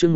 chương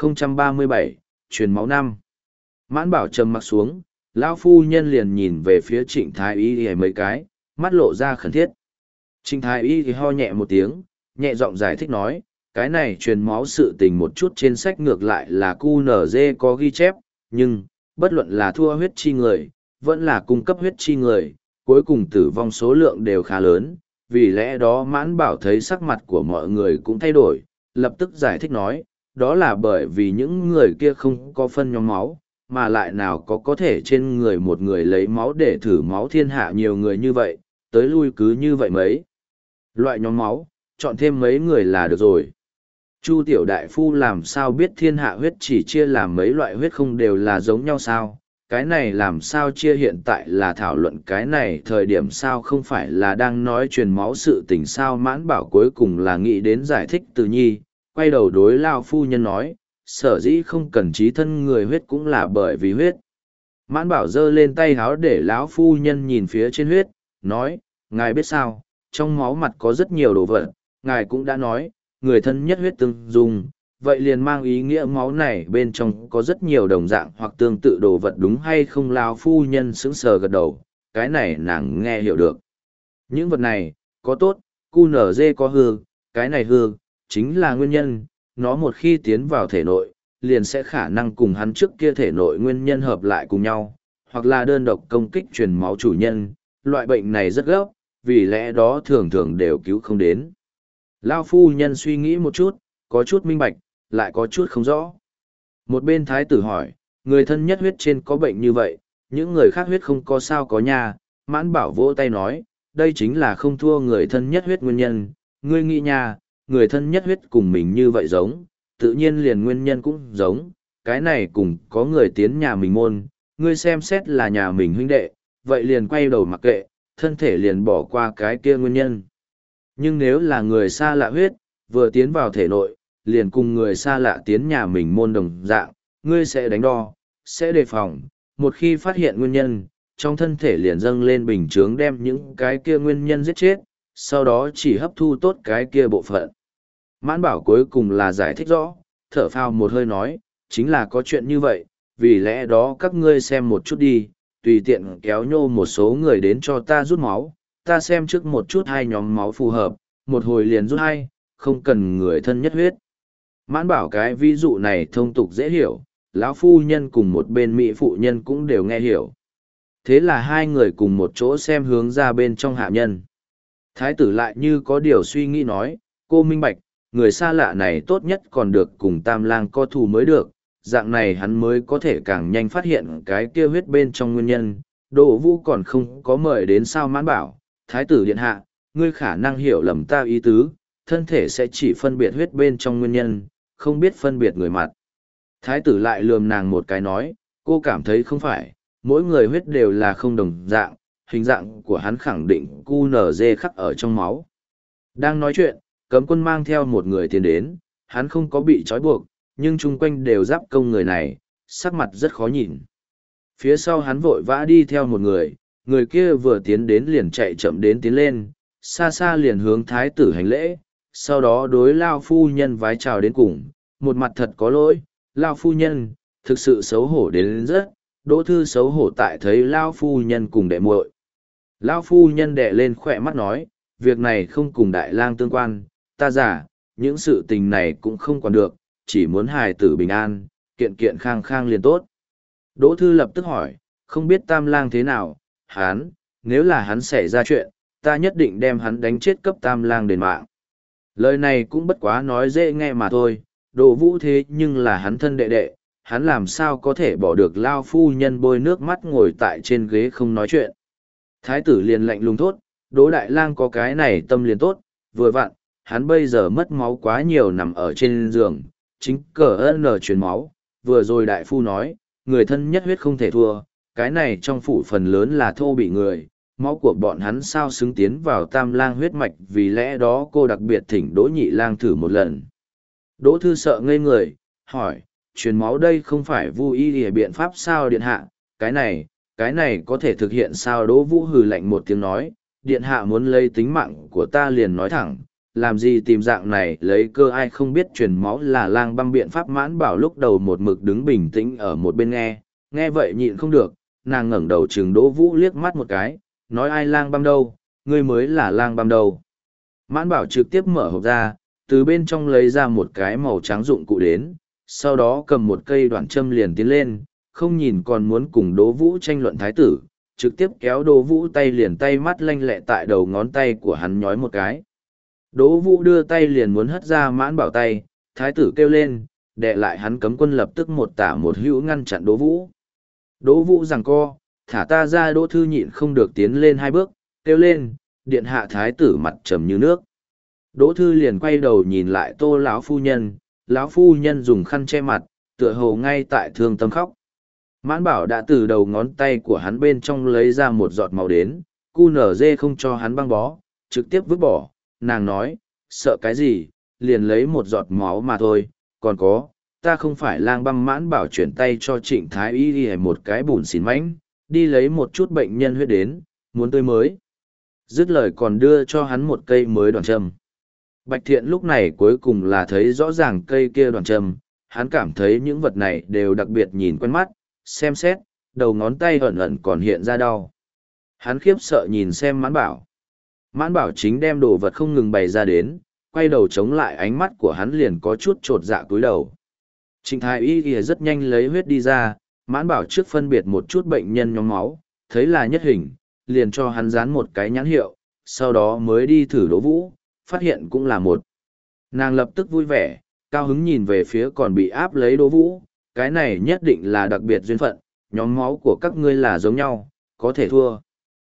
1037, truyền máu năm. Mãn Bảo trầm mặc xuống, lão phu nhân liền nhìn về phía Trịnh Thái Y mấy cái, mắt lộ ra khẩn thiết. Trịnh Thái Y thì ho nhẹ một tiếng, nhẹ giọng giải thích nói, cái này truyền máu sự tình một chút trên sách ngược lại là QNZ có ghi chép, nhưng, bất luận là thua huyết chi người, vẫn là cung cấp huyết chi người, cuối cùng tử vong số lượng đều khá lớn, vì lẽ đó Mãn Bảo thấy sắc mặt của mọi người cũng thay đổi, lập tức giải thích nói, đó là bởi vì những người kia không có phân nhóm máu, mà lại nào có thể trên người một người lấy máu để thử máu thiên hạ nhiều người như vậy, tới lui cứ như vậy mấy. Loại nhóm máu, chọn thêm mấy người là được rồi. Chu tiểu đại phu làm sao biết thiên hạ huyết chỉ chia làm mấy loại huyết không đều là giống nhau sao? Cái này làm sao chia hiện tại là thảo luận cái này thời điểm sao không phải là đang nói truyền máu sự tình sao Mãn Bảo cuối cùng là nghĩ đến giải thích từ nhi, quay đầu đối lao phu nhân nói, sở dĩ không cần trí thân người huyết cũng là bởi vì huyết. Mãn Bảo giơ lên tay háo để lão phu nhân nhìn phía trên huyết, nói, ngài biết sao, trong máu mặt có rất nhiều đồ vật, ngài cũng đã nói, người thân nhất huyết tương dung, vậy liền mang ý nghĩa máu này bên trong có rất nhiều đồng dạng hoặc tương tự đồ vật đúng hay không lao phu nhân sững sờ gật đầu, cái này nàng nghe hiểu được. Những vật này, có tốt, QNZ có hư, cái này hư, chính là nguyên nhân, nó một khi tiến vào thể nội, liền sẽ khả năng cùng hắn trước kia thể nội nguyên nhân hợp lại cùng nhau, hoặc là đơn độc công kích truyền máu chủ nhân, loại bệnh này rất gấp, vì lẽ đó thường thường đều cứu không đến. Lao phu nhân suy nghĩ một chút, có chút minh bạch, lại có chút không rõ. Một bên thái tử hỏi, người thân nhất huyết trên có bệnh như vậy, những người khác huyết không có sao có nha. Mãn Bảo vỗ tay nói, đây chính là không thua người thân nhất huyết nguyên nhân, ngươi nghĩ nha, người thân nhất huyết cùng mình như vậy giống, tự nhiên liền nguyên nhân cũng giống, cái này cùng có người tiến nhà mình môn, ngươi xem xét là nhà mình huynh đệ, vậy liền quay đầu mặc kệ, thân thể liền bỏ qua cái kia nguyên nhân. Nhưng nếu là người xa lạ huyết, vừa tiến vào thể nội, liền cùng người xa lạ tiến nhà mình môn đồng dạng, ngươi sẽ đánh đo, sẽ đề phòng, một khi phát hiện nguyên nhân, trong thân thể liền dâng lên bình chướng đem những cái kia nguyên nhân giết chết, sau đó chỉ hấp thu tốt cái kia bộ phận. Mãn Bảo cuối cùng là giải thích rõ, thở phào một hơi nói, chính là có chuyện như vậy, vì lẽ đó các ngươi xem một chút đi, tùy tiện kéo nhô một số người đến cho ta rút máu, ta xem trước một chút hai nhóm máu phù hợp, một hồi liền rút hai, không cần người thân nhất huyết. Mãn Bảo cái ví dụ này thông tục dễ hiểu, lão phu nhân cùng một bên mỹ phụ nhân cũng đều nghe hiểu. Thế là hai người cùng một chỗ xem hướng ra bên trong hạ nhân. Thái tử lại như có điều suy nghĩ nói, cô minh bạch, người xa lạ này tốt nhất còn được cùng Tam Lang co thù mới được, dạng này hắn mới có thể càng nhanh phát hiện cái kia huyết bên trong nguyên nhân. Đỗ Vũ còn không có mời đến sao Mãn Bảo, Thái tử điện hạ, ngươi khả năng hiểu lầm ta ý tứ, thân thể sẽ chỉ phân biệt huyết bên trong nguyên nhân, không biết phân biệt người mặt. Thái tử lại lườm nàng một cái nói, cô cảm thấy không phải, mỗi người huyết đều là không đồng dạng, hình dạng của hắn khẳng định QNZ khắc ở trong máu. Đang nói chuyện, cấm quân mang theo một người tiến đến, hắn không có bị trói buộc, nhưng chung quanh đều giáp công người này, sắc mặt rất khó nhìn. Phía sau hắn vội vã đi theo một người kia vừa tiến đến liền chạy chậm đến tiến lên, xa xa liền hướng thái tử hành lễ, sau đó đối Lao phu nhân vái chào đến cùng, một mặt thật có lỗi, Lao phu nhân, thực sự xấu hổ đến rất, Đỗ Thư xấu hổ tại thấy Lao phu nhân cùng đệ muội. Lao phu nhân đệ lên khỏe mắt nói, việc này không cùng đại lang tương quan, ta giả, những sự tình này cũng không còn được, chỉ muốn hài tử bình an, kiện kiện khang khang liền tốt. Đỗ Thư lập tức hỏi, không biết Tam Lang thế nào, hắn, nếu là hắn xảy ra chuyện, ta nhất định đem hắn đánh chết cấp Tam Lang đền mạng. Lời này cũng bất quá nói dễ nghe mà thôi, Đỗ Vũ thế nhưng là hắn thân đệ đệ, hắn làm sao có thể bỏ được Lao phu nhân bôi nước mắt ngồi tại trên ghế không nói chuyện. Thái tử liền lạnh lùng thốt, Đỗ Đại Lang có cái này tâm liền tốt, vừa vặn, hắn bây giờ mất máu quá nhiều nằm ở trên giường, chính cờ N truyền máu, vừa rồi đại phu nói, người thân nhất huyết không thể thua, cái này trong phủ phần lớn là thô bị người, máu của bọn hắn sao xứng tiến vào Tam Lang huyết mạch, vì lẽ đó cô đặc biệt thỉnh Đỗ Nhị Lang thử một lần. Đỗ Thư sợ ngây người, hỏi, truyền máu đây không phải vu y để biện pháp sao điện hạ, cái này có thể thực hiện sao? Đỗ Vũ hừ lạnh một tiếng nói, điện hạ muốn lấy tính mạng của ta liền nói thẳng, làm gì tìm dạng này lấy cơ ai không biết truyền máu là lang băm biện pháp. Mãn bảo lúc đầu một mực đứng bình tĩnh ở một bên nghe vậy nhịn không được, nàng ngẩng đầu chừng Đỗ Vũ liếc mắt một cái, nói ai lang băm đâu, ngươi mới là lang băm đâu. Mãn bảo trực tiếp mở hộp ra, từ bên trong lấy ra một cái màu trắng dụng cụ đến, sau đó cầm một cây đoạn châm liền tiến lên, không nhìn còn muốn cùng Đỗ Vũ tranh luận thái tử, trực tiếp kéo Đỗ Vũ tay liền tay mắt lanh lẹ tại đầu ngón tay của hắn nhói một cái. Đỗ Vũ đưa tay liền muốn hất ra Mãn bảo tay, thái tử kêu lên, đè lại hắn. Cấm quân lập tức một tả một hữu ngăn chặn Đỗ Vũ. Đỗ Vũ giằng co, thả ta ra. Đỗ Thư nhịn không được tiến lên 2 bước, kêu lên, điện hạ. Thái tử mặt trầm như nước. Đỗ Thư liền quay đầu nhìn lại Tô lão phu nhân, lão phu nhân dùng khăn che mặt, tựa hồ ngay tại thương tâm khóc. Mãn bảo đã từ đầu ngón tay của hắn bên trong lấy ra một giọt máu đến, QNZ không cho hắn băng bó, trực tiếp vứt bỏ. Nàng nói, sợ cái gì, liền lấy một giọt máu mà thôi, còn có, ta không phải lang băm. Mãn bảo chuyển tay cho Trịnh Thái Y đi một cái bùn xỉn mánh, đi lấy một chút bệnh nhân huyết đến, muốn tươi mới. Dứt lời còn đưa cho hắn một cây mới đoàn châm. Bạch Thiện lúc này cuối cùng là thấy rõ ràng cây kia đoàn châm, hắn cảm thấy những vật này đều đặc biệt nhìn quen mắt, xem xét, đầu ngón tay ẩn ẩn còn hiện ra đau. Hắn khiếp sợ nhìn xem Mãn bảo. Mãn bảo chính đem đồ vật không ngừng bày ra đến, quay đầu chống lại, ánh mắt của hắn liền có chút trột dạ cúi đầu. Trịnh Thái Y kìa rất nhanh lấy huyết đi ra, Mãn bảo trước phân biệt một chút bệnh nhân nhóm máu, thấy là nhất hình, liền cho hắn dán một cái nhãn hiệu, sau đó mới đi thử Đỗ Vũ, phát hiện cũng là một. Nàng lập tức vui vẻ, cao hứng nhìn về phía còn bị áp lấy Đỗ Vũ, cái này nhất định là đặc biệt duyên phận, nhóm máu của các ngươi là giống nhau, có thể thua.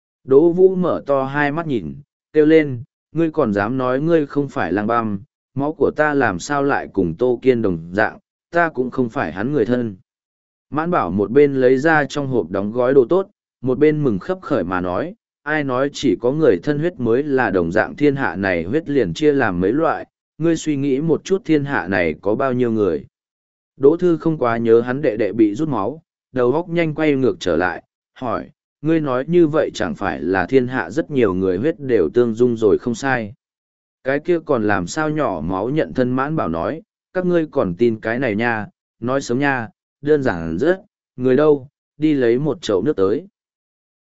Đỗ Vũ mở to hai mắt nhìn, kêu lên, ngươi còn dám nói ngươi không phải lang băm, máu của ta làm sao lại cùng Tô Kiên đồng dạng, ta cũng không phải hắn người thân. Mãn bảo một bên lấy ra trong hộp đóng gói đồ tốt, một bên mừng khấp khởi mà nói, ai nói chỉ có người thân huyết mới là đồng dạng. Thiên hạ này huyết liền chia làm mấy loại, ngươi suy nghĩ một chút thiên hạ này có bao nhiêu người. Đỗ Thư không quá nhớ hắn đệ đệ bị rút máu, đầu óc nhanh quay ngược trở lại, hỏi, ngươi nói như vậy chẳng phải là thiên hạ rất nhiều người huyết đều tương dung rồi không sai. Cái kia còn làm sao nhỏ máu nhận thân. Mãn bảo nói, các ngươi còn tin cái này nha, nói sớm nha, đơn giản rất, người đâu, đi lấy một chậu nước tới.